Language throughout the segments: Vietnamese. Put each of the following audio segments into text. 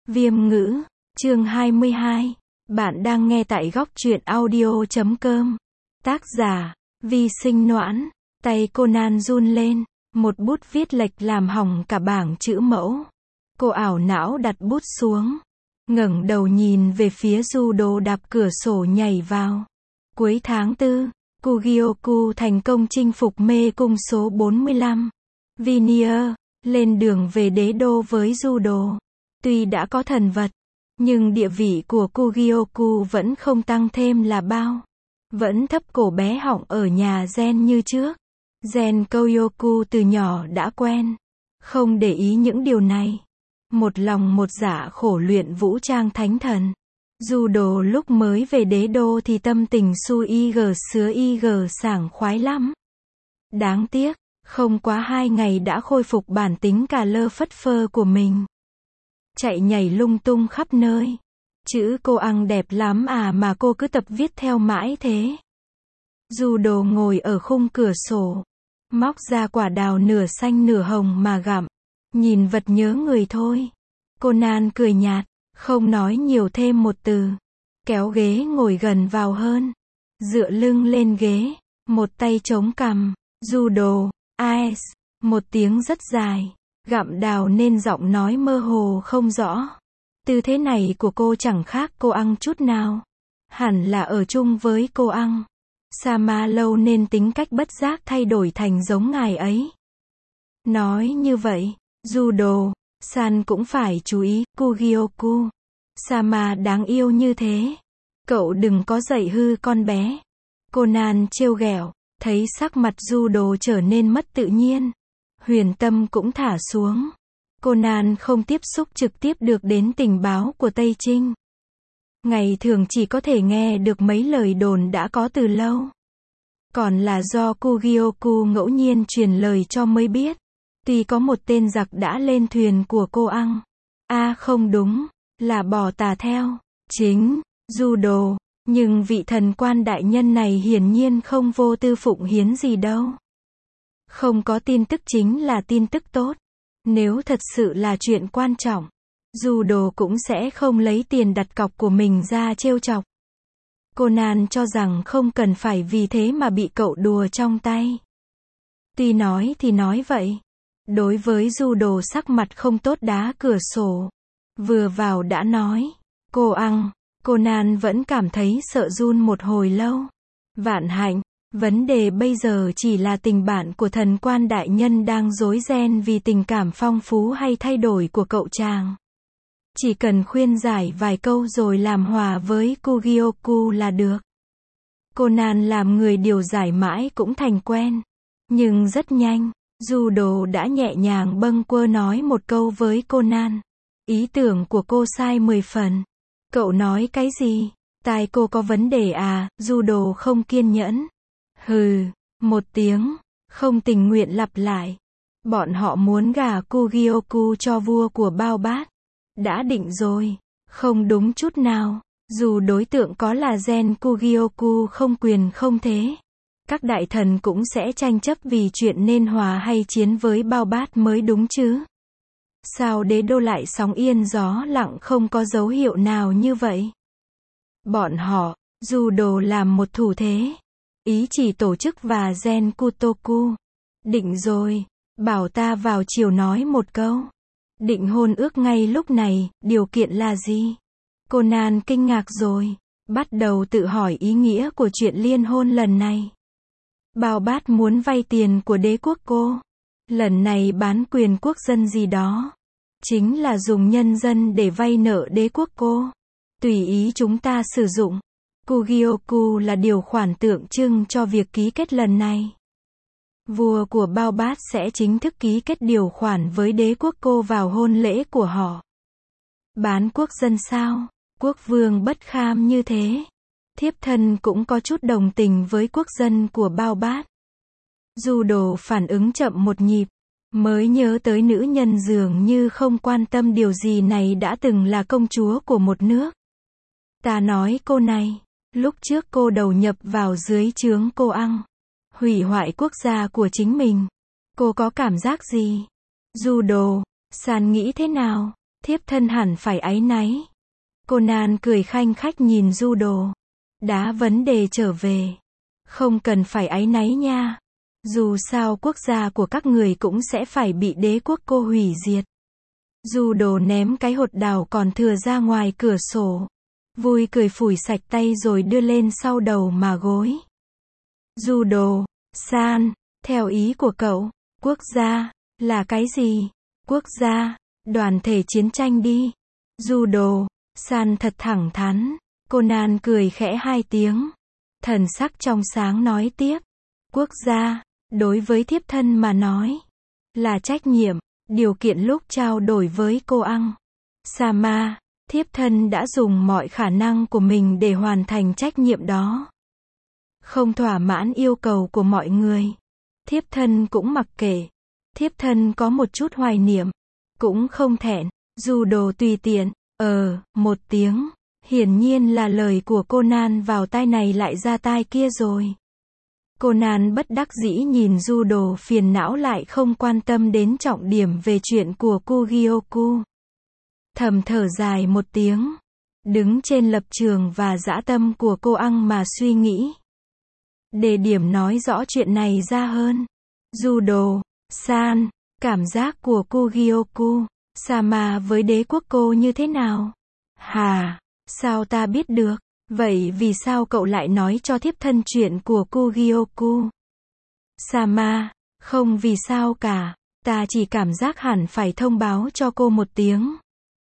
Viêm ngữ, chương 22. Bạn đang nghe tại góc truyện audio.com. Tác giả, Vi Sinh Noãn. Tay Conan run lên, một bút viết lệch làm hỏng cả bảng chữ mẫu. Cô ảo não đặt bút xuống, ngẩng đầu nhìn về phía Judo đạp cửa sổ nhảy vào. Cuối tháng 4, Kugioku thành công chinh phục mê cung số 45. Vinier, lên đường về đế đô với Judo. Tuy đã có thần vật, nhưng địa vị của Kugioku vẫn không tăng thêm là bao. Vẫn thấp cổ bé họng ở nhà Gen như trước. Gen Kyoku từ nhỏ đã quen, không để ý những điều này. Một lòng một dạ khổ luyện vũ trang thánh thần. Judo lúc mới về đế đô thì tâm tình su sứa sảng khoái lắm. Đáng tiếc, không quá 2 ngày đã khôi phục bản tính cà lơ phất phơ của mình. Chạy nhảy lung tung khắp nơi. Chữ cô ăn đẹp lắm à mà cô cứ tập viết theo mãi thế. Judo ngồi ở khung cửa sổ, móc ra quả đào nửa xanh nửa hồng mà gặm. Nhìn vật nhớ người thôi. Conan cười nhạt, không nói nhiều thêm một từ. Kéo ghế ngồi gần vào hơn. Dựa lưng lên ghế, một tay chống cằm. Judo, Ice, một tiếng rất dài. Gặm đào nên giọng nói mơ hồ không rõ. Tư thế này của cô chẳng khác cô ăn chút nào. Hẳn là ở chung với cô ăn. Sama lâu nên tính cách bất giác thay đổi thành giống ngài ấy. Nói như vậy, Judo san cũng phải chú ý. Kugioku Sama đáng yêu như thế, cậu đừng có dạy hư con bé. Conan trêu ghẹo, thấy sắc mặt Judo trở nên mất tự nhiên. Huyền tâm cũng thả xuống. Conan không tiếp xúc trực tiếp được đến tình báo của Tây Trinh. Ngày thường chỉ có thể nghe được mấy lời đồn đã có từ lâu. Còn là do Kugioku ngẫu nhiên truyền lời cho mới biết. Tuy có một tên giặc đã lên thuyền của cô ăn. Không đúng, là bò tà theo. Chính, Judo. Nhưng vị thần quan đại nhân này hiển nhiên không vô tư phụng hiến gì đâu. Không có tin tức chính là tin tức tốt. Nếu thật sự là chuyện quan trọng, Judo cũng sẽ không lấy tiền đặt cọc của mình ra trêu chọc. Conan cho rằng không cần phải vì thế mà bị cậu đùa trong tay. Tuy nói thì nói vậy. Đối với Judo sắc mặt không tốt đá cửa sổ. Vừa vào đã nói, cô ăn. Conan vẫn cảm thấy sợ run một hồi lâu. Vạn hạnh, vấn đề bây giờ chỉ là tình bạn của thần quan đại nhân đang rối ren vì tình cảm phong phú hay thay đổi của cậu chàng. Chỉ cần khuyên giải vài câu rồi làm hòa với Kugioku là được. Conan làm người điều giải mãi cũng thành quen. Nhưng rất nhanh, Judo đã nhẹ nhàng bâng quơ nói một câu với Conan. Ý tưởng của cô sai 10 phần. Cậu nói cái gì? Tai cô có vấn đề à? Judo không kiên nhẫn. Hừ, một tiếng, không tình nguyện lặp lại. Bọn họ muốn gả Kugioku cho vua của Bao Bát. Đã định rồi. Không đúng chút nào. Dù đối tượng có là Gen Kugioku không quyền không thế. Các đại thần cũng sẽ tranh chấp vì chuyện nên hòa hay chiến với Bao Bát mới đúng chứ. Sao đế đô lại sóng yên gió lặng không có dấu hiệu nào như vậy? Bọn họ, Judo làm một thủ thế. Ý chỉ tổ chức và Gen Kutoku. Định rồi, bảo ta vào chiều nói một câu. Định hôn ước ngay lúc này, điều kiện là gì? Conan kinh ngạc rồi, bắt đầu tự hỏi ý nghĩa của chuyện liên hôn lần này. Bao Bát muốn vay tiền của đế quốc cô. Lần này bán quyền quốc dân gì đó. Chính là dùng nhân dân để vay nợ đế quốc cô. Tùy ý chúng ta sử dụng. Kugioku là điều khoản tượng trưng cho việc ký kết lần này. Vua của Bao Bát sẽ chính thức ký kết điều khoản với đế quốc cô vào hôn lễ của họ. Bán quốc dân sao? Quốc vương bất kham như thế. Thiếp thân cũng có chút đồng tình với quốc dân của Bao Bát. Judo phản ứng chậm một nhịp. Mới nhớ tới nữ nhân dường như không quan tâm điều gì này đã từng là công chúa của một nước. Ta nói cô này, lúc trước cô đầu nhập vào dưới trướng cô ăn. Hủy hoại quốc gia của chính mình. Cô có cảm giác gì? Judo, san nghĩ thế nào? Thiếp thân hẳn phải áy náy. Conan cười khanh khách nhìn Judo. Đá vấn đề trở về. Không cần phải áy náy nha. Dù sao quốc gia của các người cũng sẽ phải bị đế quốc cô hủy diệt. Judo ném cái hột đào còn thừa ra ngoài cửa sổ. Vui cười phủi sạch tay rồi đưa lên sau đầu mà gối. Judo, san, theo ý của cậu, quốc gia, là cái gì? Quốc gia, đoàn thể chiến tranh đi. Judo, san thật thẳng thắn. Conan cười khẽ 2 tiếng. Thần sắc trong sáng nói tiếp. Quốc gia, đối với thiếp thân mà nói, là trách nhiệm, điều kiện lúc trao đổi với cô Ăn. Sama, thiếp thân đã dùng mọi khả năng của mình để hoàn thành trách nhiệm đó. Không thỏa mãn yêu cầu của mọi người. Thiếp thân cũng mặc kệ. Thiếp thân có một chút hoài niệm. Cũng không thẹn. Judo tùy tiện. Một tiếng. Hiển nhiên là lời của Conan vào tai này lại ra tai kia rồi. Conan bất đắc dĩ nhìn Judo phiền não lại không quan tâm đến trọng điểm về chuyện của Kugioku. Thầm thở dài một tiếng. Đứng trên lập trường và dã tâm của cô Ăn mà suy nghĩ. Để điểm nói rõ chuyện này ra hơn. Judo, san, cảm giác của Kugioku Sama với đế quốc cô như thế nào? Hà, sao ta biết được? Vậy vì sao cậu lại nói cho thiếp thân chuyện của Kugioku Sama? Không vì sao cả. Ta chỉ cảm giác hẳn phải thông báo cho cô một tiếng.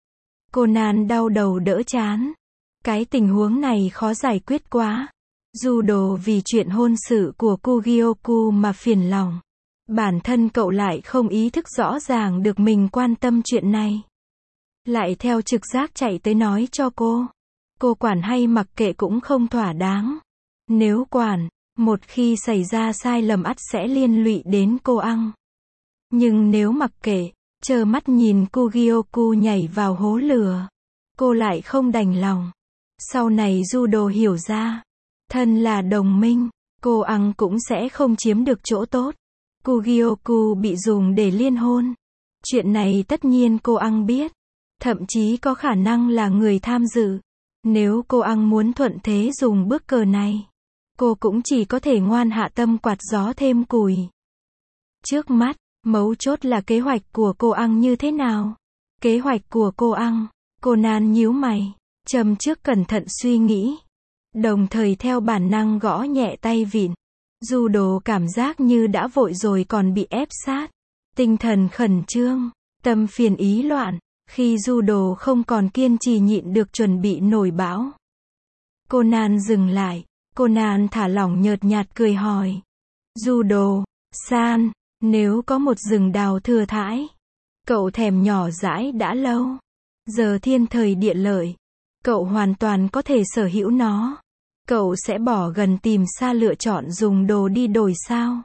Conan đau đầu đỡ chán. Cái tình huống này khó giải quyết quá. Judo vì chuyện hôn sự của Kugioku mà phiền lòng. Bản thân cậu lại không ý thức rõ ràng được mình quan tâm chuyện này. Lại theo trực giác chạy tới nói cho cô. Cô quản hay mặc kệ cũng không thỏa đáng. Nếu quản, một khi xảy ra sai lầm ắt sẽ liên lụy đến cô Ăn. Nhưng nếu mặc kệ, trơ mắt nhìn Kugioku nhảy vào hố lửa, cô lại không đành lòng. Sau này Judo hiểu ra, thân là đồng minh, cô Ăn cũng sẽ không chiếm được chỗ tốt. Kugioku bị dùng để liên hôn. Chuyện này tất nhiên cô Ăn biết. Thậm chí có khả năng là người tham dự. Nếu cô Ăn muốn thuận thế dùng bước cờ này, cô cũng chỉ có thể ngoan hạ tâm quạt gió thêm củi. Trước mắt, mấu chốt là kế hoạch của cô Ăn như thế nào? Kế hoạch của cô Ăn. Conan nhíu mày, châm trước cẩn thận suy nghĩ. Đồng thời theo bản năng gõ nhẹ tay vịn. Judo cảm giác như đã vội rồi còn bị ép sát. Tinh thần khẩn trương, tâm phiền ý loạn. Khi Judo không còn kiên trì nhịn được chuẩn bị nổi bão. Conan dừng lại. Conan thả lỏng nhợt nhạt cười hỏi. Judo, san, nếu có một rừng đào thừa thãi, cậu thèm nhỏ dãi đã lâu. Giờ thiên thời địa lợi, cậu hoàn toàn có thể sở hữu nó. Cậu sẽ bỏ gần tìm xa lựa chọn dùng đồ đi đổi sao?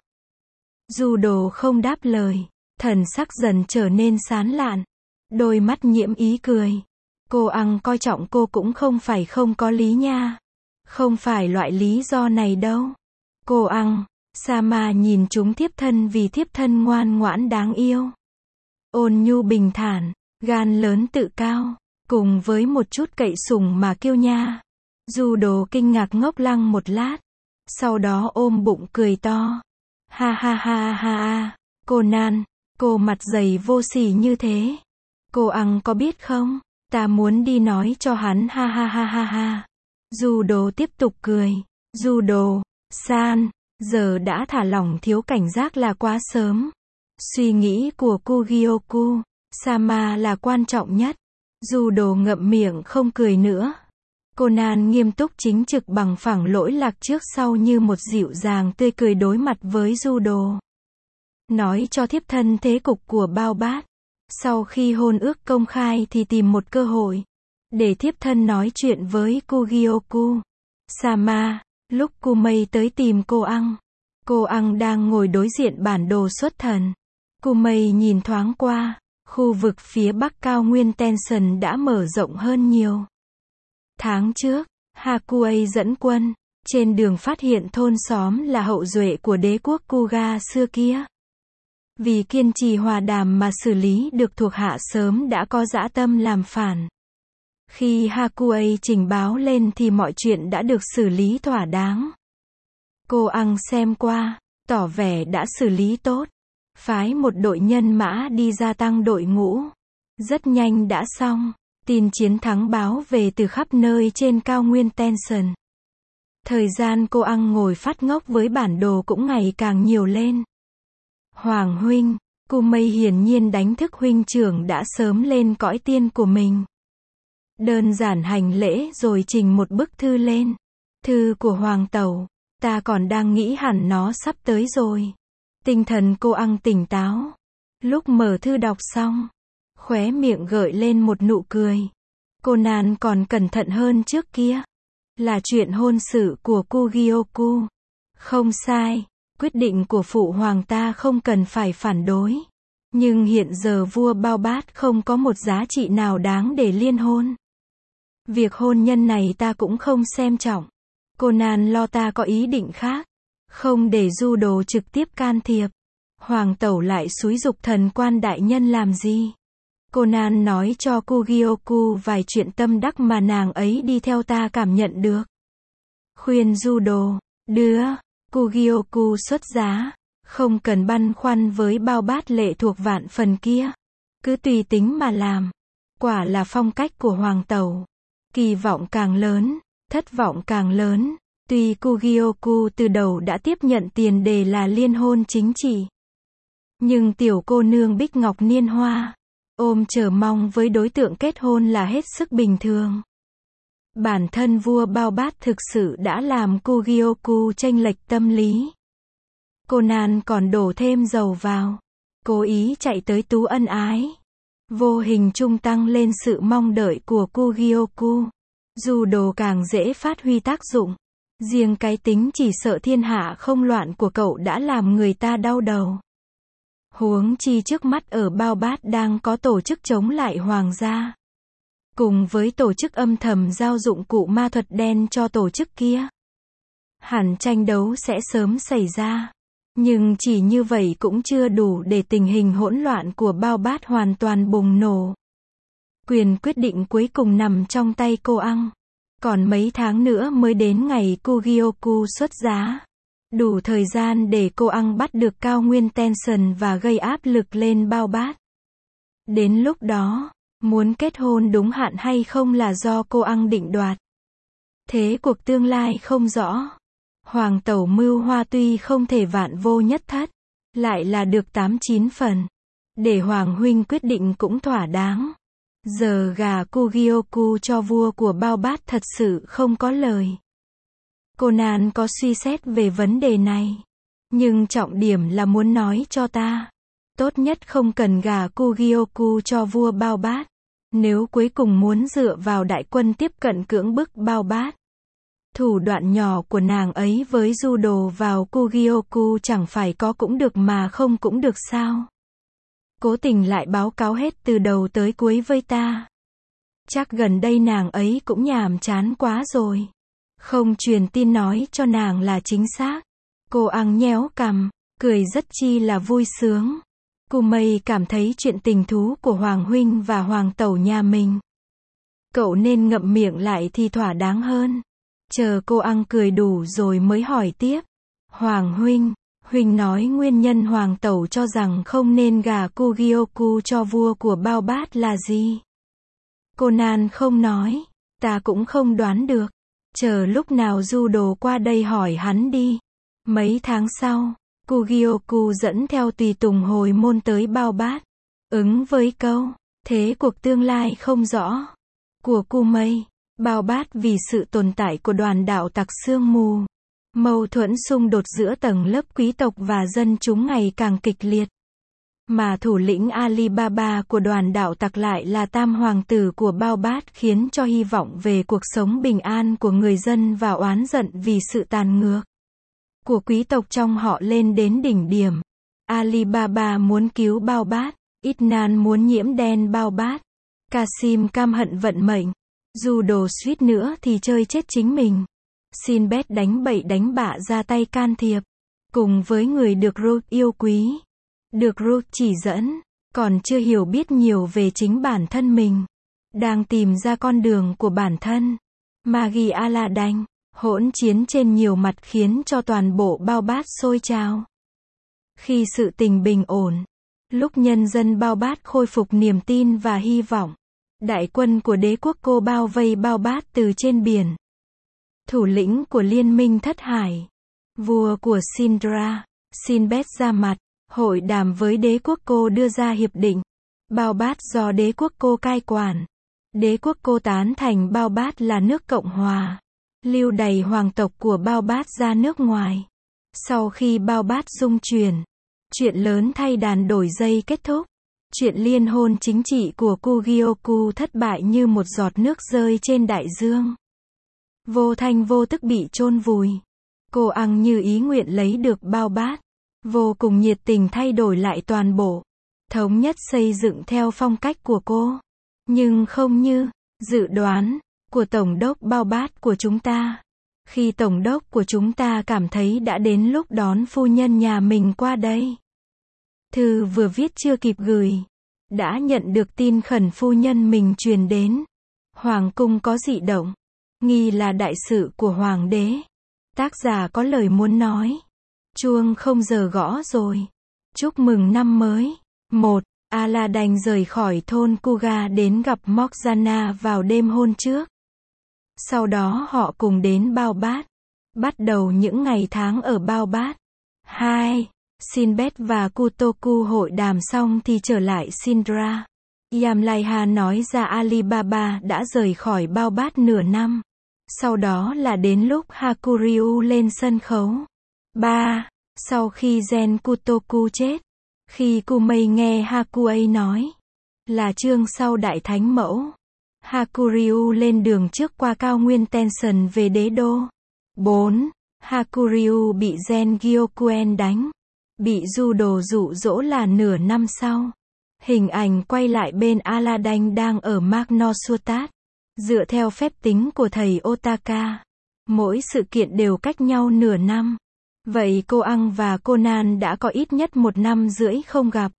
Judo không đáp lời. Thần sắc dần trở nên sán lạn. Đôi mắt nhiễm ý cười. Cô Ăn coi trọng cô cũng không phải không có lý nha. Không phải loại lý do này đâu. Cô Ăn, Sama nhìn chúng thiếp thân vì thiếp thân ngoan ngoãn đáng yêu. Ôn nhu bình thản, gan lớn tự cao, cùng với một chút cậy sủng mà kiêu nha. Judo kinh ngạc ngốc lăng một lát. Sau đó ôm bụng cười to. Ha ha ha ha ha. Conan, cô mặt dày vô sỉ như thế. Cô Ăn có biết không? Ta muốn đi nói cho hắn ha ha ha ha ha. Judo tiếp tục cười. Judo, san, giờ đã thả lỏng thiếu cảnh giác là quá sớm. Suy nghĩ của Kugioku Sama là quan trọng nhất. Judo ngậm miệng không cười nữa. Conan nghiêm túc chính trực bằng phẳng lỗi lạc trước sau như một dịu dàng tươi cười đối mặt với Judo. Nói cho thiếp thân thế cục của Bao Bát. Sau khi hôn ước công khai thì tìm một cơ hội để thiếp thân nói chuyện với Kugioku Sama. Lúc Kumei tới tìm cô Ăn đang ngồi đối diện bản đồ xuất thần. Kumei nhìn thoáng qua, khu vực phía bắc cao nguyên Tenson đã mở rộng hơn nhiều. Tháng trước, Hakuei dẫn quân, trên đường phát hiện thôn xóm là hậu duệ của đế quốc Kuga xưa kia. Vì kiên trì hòa đàm mà xử lý được thuộc hạ sớm đã có dã tâm làm phản. Khi Hakuei trình báo lên thì mọi chuyện đã được xử lý thỏa đáng. Cô Ang xem qua, tỏ vẻ đã xử lý tốt. Phái một đội nhân mã đi gia tăng đội ngũ. Rất nhanh đã xong. Tin chiến thắng báo về từ khắp nơi trên cao nguyên Tension. Thời gian cô Ang ngồi phát ngốc với bản đồ cũng ngày càng nhiều lên. Hoàng huynh, Cu Mây hiển nhiên đánh thức huynh trưởng đã sớm lên cõi tiên của mình. Đơn giản hành lễ rồi trình một bức thư lên. Thư của Hoàng tẩu, ta còn đang nghĩ hẳn nó sắp tới rồi. Tinh thần cô Ang tỉnh táo. Lúc mở thư đọc xong, khóe miệng gợi lên một nụ cười. Conan còn cẩn thận hơn trước kia. Là chuyện hôn sự của Kugioku. Không sai, quyết định của phụ hoàng ta không cần phải phản đối. Nhưng hiện giờ vua Bao Bát không có một giá trị nào đáng để liên hôn. Việc hôn nhân này ta cũng không xem trọng. Conan lo ta có ý định khác. Không để Du Đồ trực tiếp can thiệp. Hoàng tẩu lại xúi giục thần quan đại nhân làm gì? Conan nói cho Kugioku vài chuyện tâm đắc mà nàng ấy đi theo ta cảm nhận được. Khuyên Du Đồ, đưa Kugioku xuất giá. Không cần băn khoăn với Bao Bát lệ thuộc vạn phần kia. Cứ tùy tính mà làm. Quả là phong cách của hoàng tẩu. Kỳ vọng càng lớn, thất vọng càng lớn. Tuy Kugioku từ đầu đã tiếp nhận tiền đề là liên hôn chính trị. Nhưng tiểu cô nương Bích Ngọc Niên Hoa, ôm chờ mong với đối tượng kết hôn là hết sức bình thường. Bản thân vua Bao Bát thực sự đã làm Kugioku chênh lệch tâm lý. Conan còn đổ thêm dầu vào. Cố ý chạy tới tú ân ái. Vô hình trung tăng lên sự mong đợi của Kugioku. Du Đồ càng dễ phát huy tác dụng. Riêng cái tính chỉ sợ thiên hạ không loạn của cậu đã làm người ta đau đầu. Huống chi trước mắt ở Bao Bát đang có tổ chức chống lại hoàng gia. Cùng với tổ chức âm thầm giao dụng cụ ma thuật đen cho tổ chức kia. Hẳn tranh đấu sẽ sớm xảy ra. Nhưng chỉ như vậy cũng chưa đủ để tình hình hỗn loạn của Bao Bát hoàn toàn bùng nổ. Quyền quyết định cuối cùng nằm trong tay cô Ang. Còn mấy tháng nữa mới đến ngày Kugioku xuất giá. Đủ thời gian để cô Ang bắt được cao nguyên Tension và gây áp lực lên Bao Bát. Đến lúc đó, muốn kết hôn đúng hạn hay không là do cô Ang định đoạt. Thế cuộc tương lai không rõ. Hoàng tẩu mưu hoa tuy không thể vạn vô nhất thất, lại là được 8-9 phần. Để Hoàng huynh quyết định cũng thỏa đáng. Giờ gà Kugioku cho vua của Bao Bát thật sự không có lời. Conan có suy xét về vấn đề này. Nhưng trọng điểm là muốn nói cho ta. Tốt nhất không cần gà Kugioku cho vua Bao Bát. Nếu cuối cùng muốn dựa vào đại quân tiếp cận cưỡng bức Bao Bát. Thủ đoạn nhỏ của nàng ấy với Du Đồ vào Kugioku chẳng phải có cũng được mà không cũng được sao? Cố tình lại báo cáo hết từ đầu tới cuối với ta. Chắc gần đây nàng ấy cũng nhàm chán quá rồi. Không truyền tin nói cho nàng là chính xác. Cô Ang nhéo cằm, cười rất chi là vui sướng. Cu Mây cảm thấy chuyện tình thú của Hoàng huynh và Hoàng tẩu nhà mình. Cậu nên ngậm miệng lại thì thỏa đáng hơn. Chờ cô Ang cười đủ rồi mới hỏi tiếp. Hoàng huynh nói nguyên nhân hoàng tẩu cho rằng không nên gả Kugioku cho vua của Bao Bát là gì? Conan không nói. Ta cũng không đoán được. Chờ lúc nào Du Đồ qua đây hỏi hắn đi. Mấy tháng sau, Kugioku dẫn theo tùy tùng hồi môn tới Bao Bát. Ứng với câu, thế cuộc tương lai không rõ. Của Cu Mây. Bao Bát vì sự tồn tại của đoàn đạo tặc sương mù. Mâu thuẫn xung đột giữa tầng lớp quý tộc và dân chúng ngày càng kịch liệt. Mà thủ lĩnh Alibaba của đoàn đạo tặc lại là tam hoàng tử của Bao Bát khiến cho hy vọng về cuộc sống bình an của người dân và oán giận vì sự tàn ngược của quý tộc trong họ lên đến đỉnh điểm. Alibaba muốn cứu Bao Bát, Itnan muốn nhiễm đen Bao Bát, Kasim cam hận vận mệnh. Du Đồ suýt nữa thì chơi chết chính mình. Sinbad đánh bậy đánh bạ ra tay can thiệp. Cùng với người được Roth yêu quý. được Rook chỉ dẫn, còn chưa hiểu biết nhiều về chính bản thân mình, đang tìm ra con đường của bản thân. Magi Aladdin, hỗn chiến trên nhiều mặt khiến cho toàn bộ Bao Bát sôi trào. Khi sự tình bình ổn, lúc nhân dân Bao Bát khôi phục niềm tin và hy vọng, đại quân của đế quốc Cô bao vây Bao Bát từ trên biển. Thủ lĩnh của liên minh Thất Hải, vua của Sindra, Sinbad ra mặt, hội đàm với đế quốc Cô đưa ra hiệp định. Bao Bát do đế quốc Cô cai quản. Đế quốc Cô tán thành Bao Bát là nước Cộng Hòa, lưu đày hoàng tộc của Bao Bát ra nước ngoài. Sau khi Bao Bát dung chuyển, chuyện lớn thay đàn đổi dây kết thúc. Chuyện liên hôn chính trị của Kugioku thất bại như một giọt nước rơi trên đại dương. Vô thanh vô tức bị chôn vùi. Cô Ăng như ý nguyện lấy được Bao Bát, vô cùng nhiệt tình thay đổi lại toàn bộ, thống nhất xây dựng theo phong cách của cô. Nhưng không như dự đoán của Tổng đốc Bao Bát của chúng ta. Khi Tổng đốc của chúng ta cảm thấy đã đến lúc đón phu nhân nhà mình qua đây. Thư vừa viết chưa kịp gửi, đã nhận được tin khẩn phu nhân mình truyền đến. Hoàng cung có dị động, nghi là đại sự của hoàng đế. Tác giả có lời muốn nói. Chuông không giờ gõ rồi. Chúc mừng năm mới. 1. Aladdin rời khỏi thôn Kuga đến gặp Morgana vào đêm hôn trước. Sau đó họ cùng đến Bao Bát, bắt đầu những ngày tháng ở Bao Bát. 2. Sinbad và Kutoku hội đàm xong thì trở lại Sindra. Yamlaiha nói ra Alibaba đã rời khỏi Bao Bát nửa năm. Sau đó là đến lúc Hakuryu lên sân khấu. 3. Sau khi Gen Kutoku chết, khi Kumei nghe Hakuei nói là chương sau Đại Thánh Mẫu, Hakuryu lên đường trước qua cao nguyên Tension về đế đô. 4. Hakuryu bị Gen Gyokuen đánh, bị Judo dụ dỗ là nửa năm sau. Hình ảnh quay lại bên Aladdin đang ở Magnosutat. Dựa theo phép tính của thầy Otaka, mỗi sự kiện đều cách nhau nửa năm. Vậy cô Ăng và Conan đã có ít nhất 1 năm rưỡi không gặp.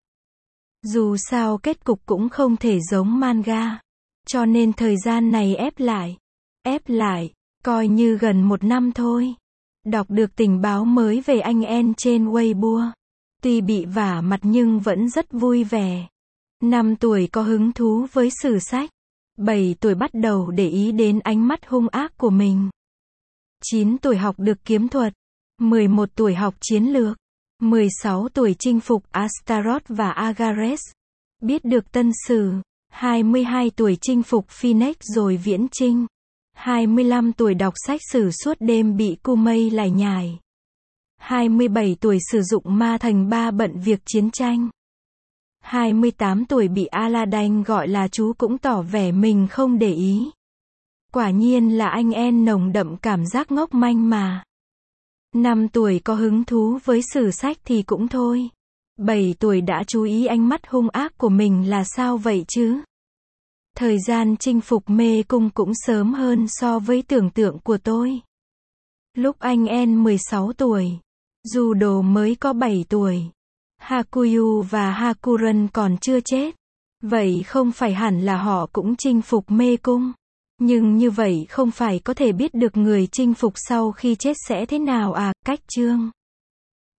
Dù sao kết cục cũng không thể giống manga, cho nên thời gian này ép lại, coi như gần 1 năm thôi. Đọc được tình báo mới về anh En trên Weibo. Tuy bị vả mặt nhưng vẫn rất vui vẻ. 5 tuổi có hứng thú với sử sách. 7 tuổi bắt đầu để ý đến ánh mắt hung ác của mình. 9 tuổi học được kiếm thuật. 11 tuổi học chiến lược. 16 tuổi chinh phục Astaroth và Agares. Biết được tân sử. 22 tuổi chinh phục Phoenix rồi viễn chinh. 25 tuổi đọc sách sử suốt đêm bị Kumei lải nhải. 27 tuổi sử dụng ma thành 3 bận việc chiến tranh. 28 tuổi bị Aladdin gọi là chú cũng tỏ vẻ mình không để ý. Quả nhiên là anh En nồng đậm cảm giác ngốc manh mà. 5 tuổi có hứng thú với sử sách thì cũng thôi. 7 tuổi đã chú ý ánh mắt hung ác của mình là sao vậy chứ? Thời gian chinh phục mê cung cũng sớm hơn so với tưởng tượng của tôi. Lúc anh En 16 tuổi, Judo mới có 7 tuổi. Hakuyu và Hakuren còn chưa chết. Vậy không phải hẳn là họ cũng chinh phục mê cung. Nhưng như vậy không phải có thể biết được người chinh phục sau khi chết sẽ thế nào à? Cách chương